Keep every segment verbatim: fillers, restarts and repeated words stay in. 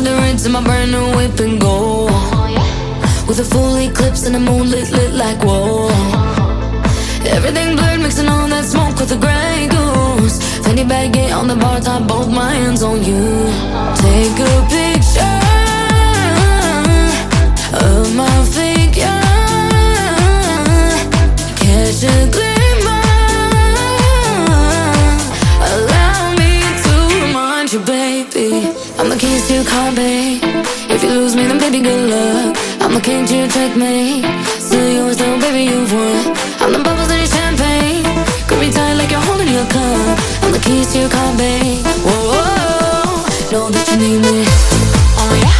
the rinse in my brand new whip and go. With a full eclipse and the moon lit, lit like whoa. Everything blurred, mixing all that smoke with the Grey Goose. Fanny baggy on the bar top, both my hands on you. Take a picture of my figure, catch a glimmer, allow me to remind you, baby, I'm the keys to your car, babe. If you lose me, then baby, good luck. I'm the king to your checkmate. Still yours though, baby, you've won. I'm the bubbles in your champagne. Grip me tight like you're holding your cup. I'm the keys to your car, babe. Whoa, whoa, know that you need me. Oh yeah.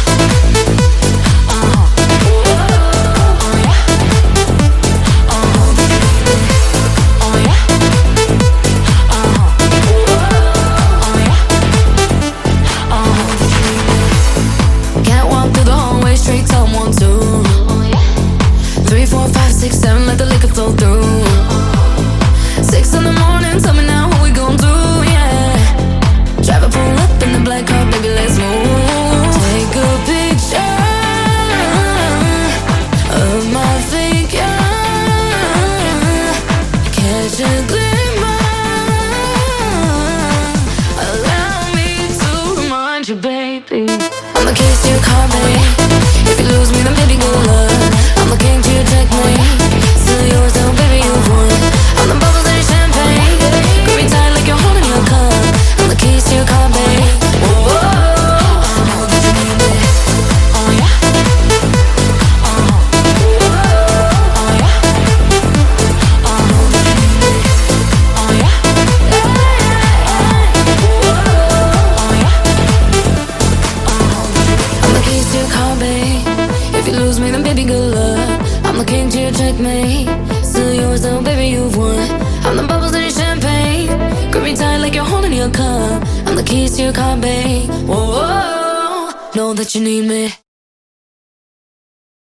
Six, seven, let the liquor flow through. Six in the morning, tell me now what we gon' do, yeah. Driver pull up in the black car, baby, let's move. Take a picture of my figure, catch a glimmer, allow me to remind you, baby, I'm the keys to your car, baby. If you lose me, then baby, good luck. I'm the king to your checkmate. Still yours though, baby, you've won. I'm the bubbles in your champagne. Grip me tight like you're holding your cup. I'm the keys to your car, babe. Whoa, whoa, I know that you need me. Oh yeah. Uh-huh. Oh yeah. I know that you need me. Oh yeah. Oh yeah. Uh-huh. I'm the keys to your car, babe. If you lose me, then baby, good luck. I'm the king to your checkmate. Still yours though, baby, you've won. I'm the bubbles in your champagne. Grip me tight like you're holding your cup. I'm the keys to your car, babe. Whoa, whoa, know that you need me.